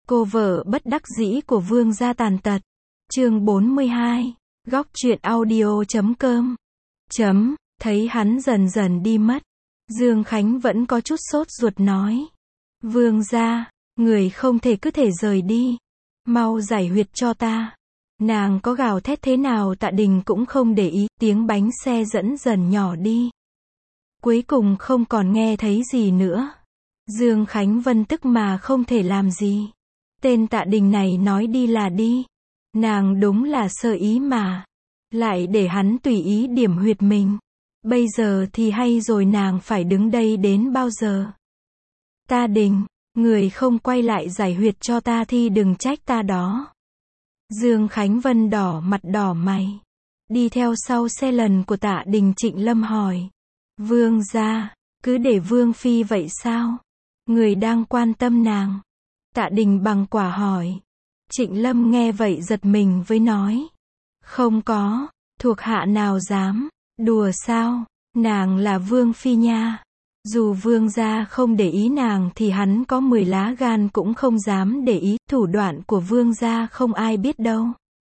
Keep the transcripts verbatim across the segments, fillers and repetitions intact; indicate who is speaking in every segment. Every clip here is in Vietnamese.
Speaker 1: Cô vợ bất đắc dĩ của vương gia tàn tật. Chương bốn mươi hai. Góc truyện audio chấm com. Chấm, thấy hắn dần dần đi mất. Dương Khánh vẫn có chút sốt ruột nói. Vương gia, người không thể cứ thể rời đi. Mau giải huyệt cho ta. Nàng có gào thét thế nào Tạ Đình cũng không để ý, tiếng bánh xe dẫn dần nhỏ đi. Cuối cùng không còn nghe thấy gì nữa. Dương Khánh Vân tức mà không thể làm gì. Tên Tạ Đình này nói đi là đi. Nàng đúng là sơ ý mà. Lại để hắn tùy ý điểm huyệt mình. Bây giờ thì hay rồi, nàng phải đứng đây đến bao giờ? Tạ Đình, người không quay lại giải huyệt cho ta thì đừng trách ta đó. Dương Khánh Vân đỏ mặt đỏ mày. Đi theo sau xe lần của Tạ Đình. Trịnh Lâm hỏi. Vương gia, cứ để Vương Phi vậy sao? Người đang quan tâm nàng. Tạ Đình bằng quả hỏi. Trịnh Lâm nghe vậy giật mình với nói. Không có, thuộc hạ nào dám, đùa sao, nàng là Vương Phi nha. Dù Vương gia không để ý nàng thì hắn có mười lá gan cũng không dám để ý, thủ đoạn của Vương gia không ai biết đâu.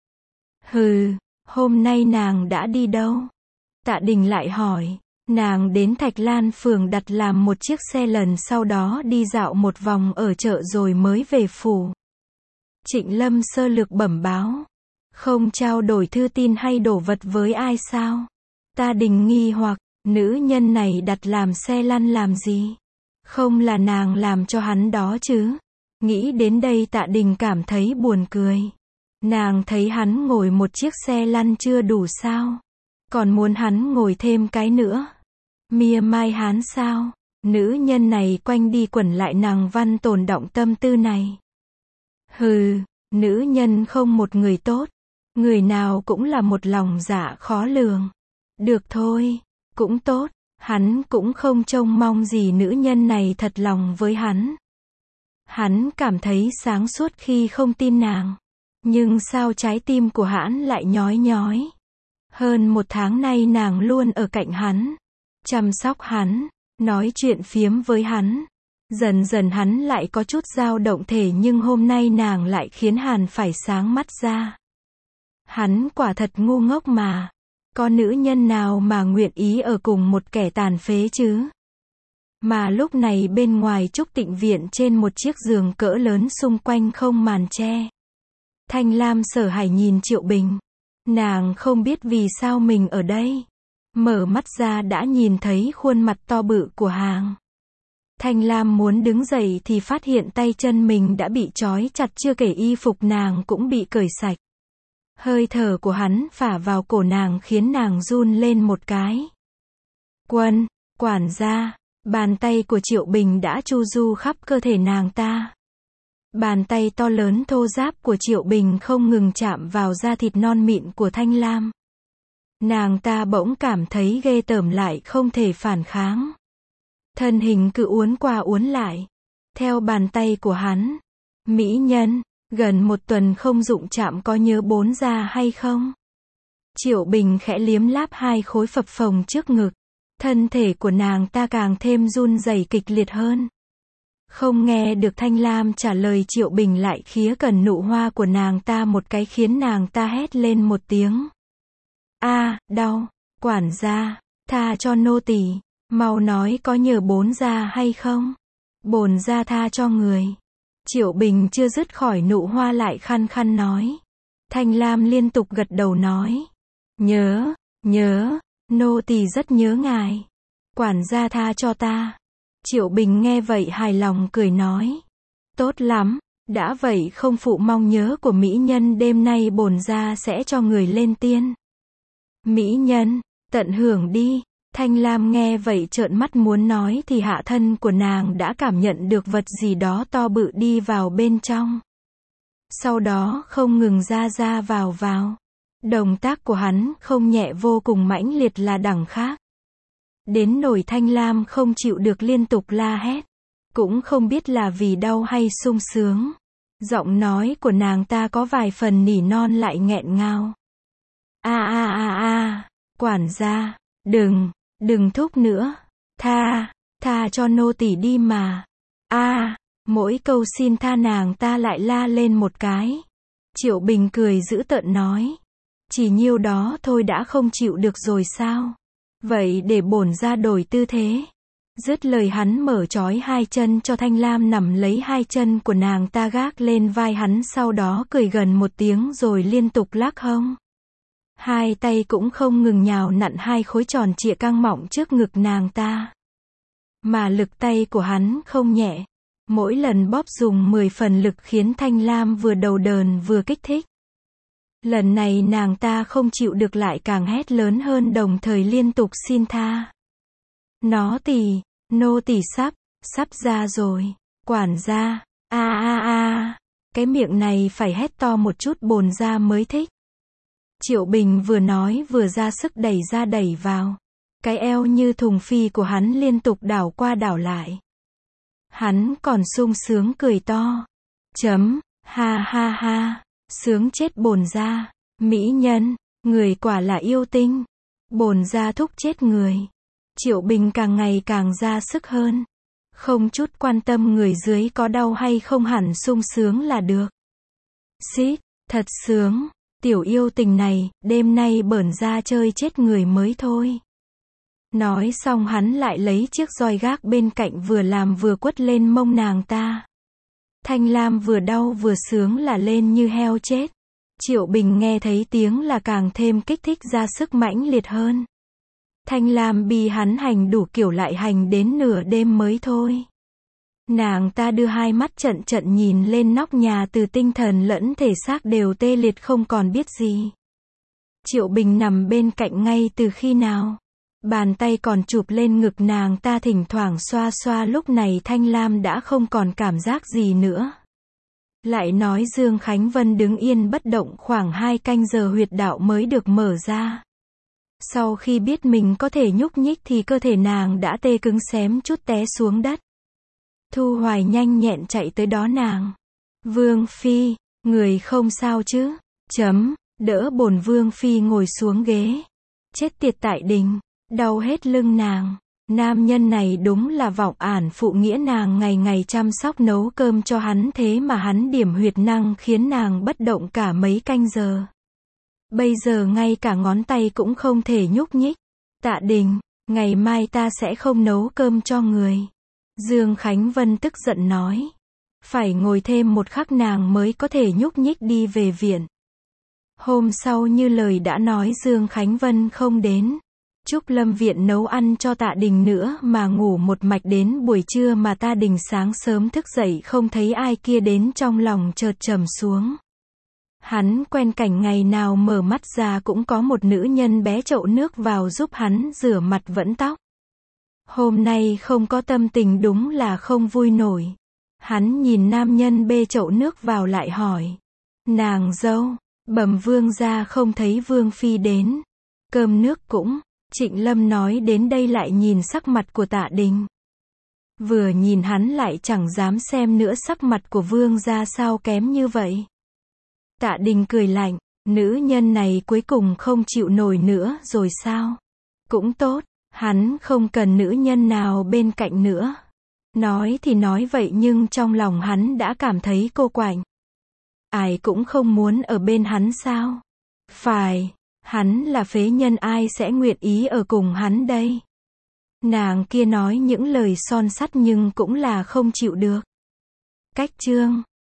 Speaker 1: Hừ, hôm nay nàng đã đi đâu? Tạ Đình lại hỏi. Nàng đến Thạch Lan phường đặt làm một chiếc xe lần, sau đó đi dạo một vòng ở chợ rồi mới về phủ. Trịnh Lâm sơ lược bẩm báo. Không trao đổi thư tin hay đổ vật với ai sao? Tạ Đình nghi hoặc, nữ nhân này đặt làm xe lăn làm gì? Không là nàng làm cho hắn đó chứ? Nghĩ đến đây Tạ Đình cảm thấy buồn cười. Nàng thấy hắn ngồi một chiếc xe lăn chưa đủ sao? Còn muốn hắn ngồi thêm cái nữa. Mia mai hắn sao? Nữ nhân này quanh đi quẩn lại nàng văn tồn động tâm tư này. Hừ, nữ nhân không một người tốt. Người nào cũng là một lòng dạ khó lường. Được thôi, cũng tốt. Hắn cũng không trông mong gì nữ nhân này thật lòng với hắn. Hắn cảm thấy sáng suốt khi không tin nàng. Nhưng sao trái tim của hắn lại nhói nhói. Hơn một tháng nay nàng luôn ở cạnh hắn. Chăm sóc hắn, nói chuyện phiếm với hắn. Dần dần hắn lại có chút dao động thể, nhưng hôm nay nàng lại khiến hắn phải sáng mắt ra. Hắn quả thật ngu ngốc mà. Có nữ nhân nào mà nguyện ý ở cùng một kẻ tàn phế chứ? Mà lúc này bên ngoài Trúc Tịnh Viện, trên một chiếc giường cỡ lớn xung quanh không màn che. Thanh Lam Sở Hải nhìn Triệu Bình. Nàng không biết vì sao mình ở đây. Mở mắt ra đã nhìn thấy khuôn mặt to bự của hàng. Thanh Lam muốn đứng dậy thì phát hiện tay chân mình đã bị trói chặt, chưa kể y phục nàng cũng bị cởi sạch. Hơi thở của hắn phả vào cổ nàng khiến nàng run lên một cái. Quân, quản gia, bàn tay của Triệu Bình đã chu du khắp cơ thể nàng ta. Bàn tay to lớn thô ráp của Triệu Bình không ngừng chạm vào da thịt non mịn của Thanh Lam. Nàng ta bỗng cảm thấy ghê tởm lại không thể phản kháng. Thân hình cứ uốn qua uốn lại. Theo bàn tay của hắn. Mỹ nhân, gần một tuần không dụng chạm có nhớ bốn ra hay không? Triệu Bình khẽ liếm láp hai khối phập phồng trước ngực. Thân thể của nàng ta càng thêm run rẩy kịch liệt hơn. Không nghe được Thanh Lam trả lời, Triệu Bình lại khía cần nụ hoa của nàng ta một cái khiến nàng ta hét lên một tiếng. A, à, đau, quản gia, tha cho nô tỳ, mau nói có nhờ bốn gia hay không? Bổn gia tha cho người. Triệu Bình chưa dứt khỏi nụ hoa lại khăn khăn nói. Thanh Lam liên tục gật đầu nói. Nhớ, nhớ, nô tỳ rất nhớ ngài. Quản gia tha cho ta. Triệu Bình nghe vậy hài lòng cười nói. Tốt lắm, đã vậy không phụ mong nhớ của mỹ nhân, đêm nay bổn gia sẽ cho người lên tiên. Mỹ nhân, tận hưởng đi. Thanh Lam nghe vậy trợn mắt muốn nói thì hạ thân của nàng đã cảm nhận được vật gì đó to bự đi vào bên trong. Sau đó không ngừng ra ra vào vào. Động tác của hắn không nhẹ, vô cùng mãnh liệt là đẳng khác. Đến nỗi Thanh Lam không chịu được liên tục la hét. Cũng không biết là vì đau hay sung sướng. Giọng nói của nàng ta có vài phần nỉ non lại nghẹn ngào. A a a a, quản gia, đừng, đừng thúc nữa. Tha, tha cho nô tỳ đi mà. A, Mỗi câu xin tha nàng ta lại la lên một cái. Triệu Bình cười giễu tợn nói. Chỉ nhiêu đó thôi đã không chịu được rồi sao? Vậy để bổn ra đổi tư thế. Dứt lời hắn mở trói hai chân cho Thanh Lam nằm lấy hai chân của nàng ta gác lên vai hắn, sau đó cười gần một tiếng rồi liên tục lắc hông. Hai tay cũng không ngừng nhào nặn hai khối tròn trịa căng mọng trước ngực nàng ta. Mà lực tay của hắn không nhẹ. Mỗi lần bóp dùng mười phần lực khiến Thanh Lam vừa đầu đờn vừa kích thích. Lần này nàng ta không chịu được lại càng hét lớn hơn, đồng thời liên tục xin tha. Nó tỳ, nô tỳ sắp, sắp ra rồi, quản gia, a a a, cái miệng này phải hét to một chút bồn ra mới thích. Triệu Bình vừa nói vừa ra sức đẩy ra đẩy vào. Cái eo như thùng phi của hắn liên tục đảo qua đảo lại. Hắn còn sung sướng cười to. Chấm, ha ha ha, sướng chết bồn ra, mỹ nhân, người quả là yêu tinh. Bồn ra thúc chết người. Triệu Bình càng ngày càng ra sức hơn. Không chút quan tâm người dưới có đau hay không, hẳn sung sướng là được. Xít, thật sướng, tiểu yêu tình này, đêm nay bổn ra chơi chết người mới thôi. Nói xong hắn lại lấy chiếc roi gác bên cạnh vừa làm vừa quất lên mông nàng ta. Thanh Lam vừa đau vừa sướng là lên như heo chết. Triệu Bình nghe thấy tiếng là càng thêm kích thích ra sức mãnh liệt hơn. Thanh Lam bị hắn hành đủ kiểu lại hành đến nửa đêm mới thôi. Nàng ta đưa hai mắt trận trận nhìn lên nóc nhà, từ tinh thần lẫn thể xác đều tê liệt không còn biết gì. Triệu Bình nằm bên cạnh ngay từ khi nào. Bàn tay còn chụp lên ngực nàng ta thỉnh thoảng xoa xoa, lúc này Thanh Lam đã không còn cảm giác gì nữa. Lại nói Dương Khánh Vân đứng yên bất động khoảng hai canh giờ huyệt đạo mới được mở ra. Sau khi biết mình có thể nhúc nhích thì cơ thể nàng đã tê cứng xém chút té xuống đất. Thu Hoài nhanh nhẹn chạy tới đó nàng. Vương Phi, người không sao chứ? Chấm, đỡ bổn Vương Phi ngồi xuống ghế. Chết tiệt Tại Đình, đau hết lưng nàng. Nam nhân này đúng là vọng ản phụ nghĩa, nàng ngày ngày chăm sóc nấu cơm cho hắn, thế mà hắn điểm huyệt năng khiến nàng bất động cả mấy canh giờ. Bây giờ ngay cả ngón tay cũng không thể nhúc nhích. Tạ Đình, ngày mai ta sẽ không nấu cơm cho người. Dương Khánh Vân tức giận nói. Phải ngồi thêm một khắc nàng mới có thể nhúc nhích đi về viện. Hôm sau như lời đã nói, Dương Khánh Vân không đến. Trúc Lâm viện nấu ăn cho Tạ Đình nữa mà ngủ một mạch đến buổi trưa, mà Tạ Đình sáng sớm thức dậy không thấy ai kia đến, trong lòng chợt trầm xuống. Hắn quen cảnh ngày nào mở mắt ra cũng có một nữ nhân bé chậu nước vào giúp hắn rửa mặt vẫn tóc. Hôm nay không có tâm tình đúng là không vui nổi. Hắn nhìn nam nhân bê chậu nước vào lại hỏi. Nàng dâu, bẩm vương gia không thấy Vương Phi đến. Cơm nước cũng. Trịnh Lâm nói đến đây lại nhìn sắc mặt của Tạ Đình. Vừa nhìn hắn lại chẳng dám xem nữa, sắc mặt của vương gia sao kém như vậy. Tạ Đình cười lạnh, nữ nhân này cuối cùng không chịu nổi nữa rồi sao? Cũng tốt, hắn không cần nữ nhân nào bên cạnh nữa. Nói thì nói vậy nhưng trong lòng hắn đã cảm thấy cô quạnh. Ai cũng không muốn ở bên hắn sao? Phải, hắn là phế nhân, ai sẽ nguyện ý ở cùng hắn đây? Nàng kia nói những lời son sắt nhưng cũng là không chịu được. Cách chương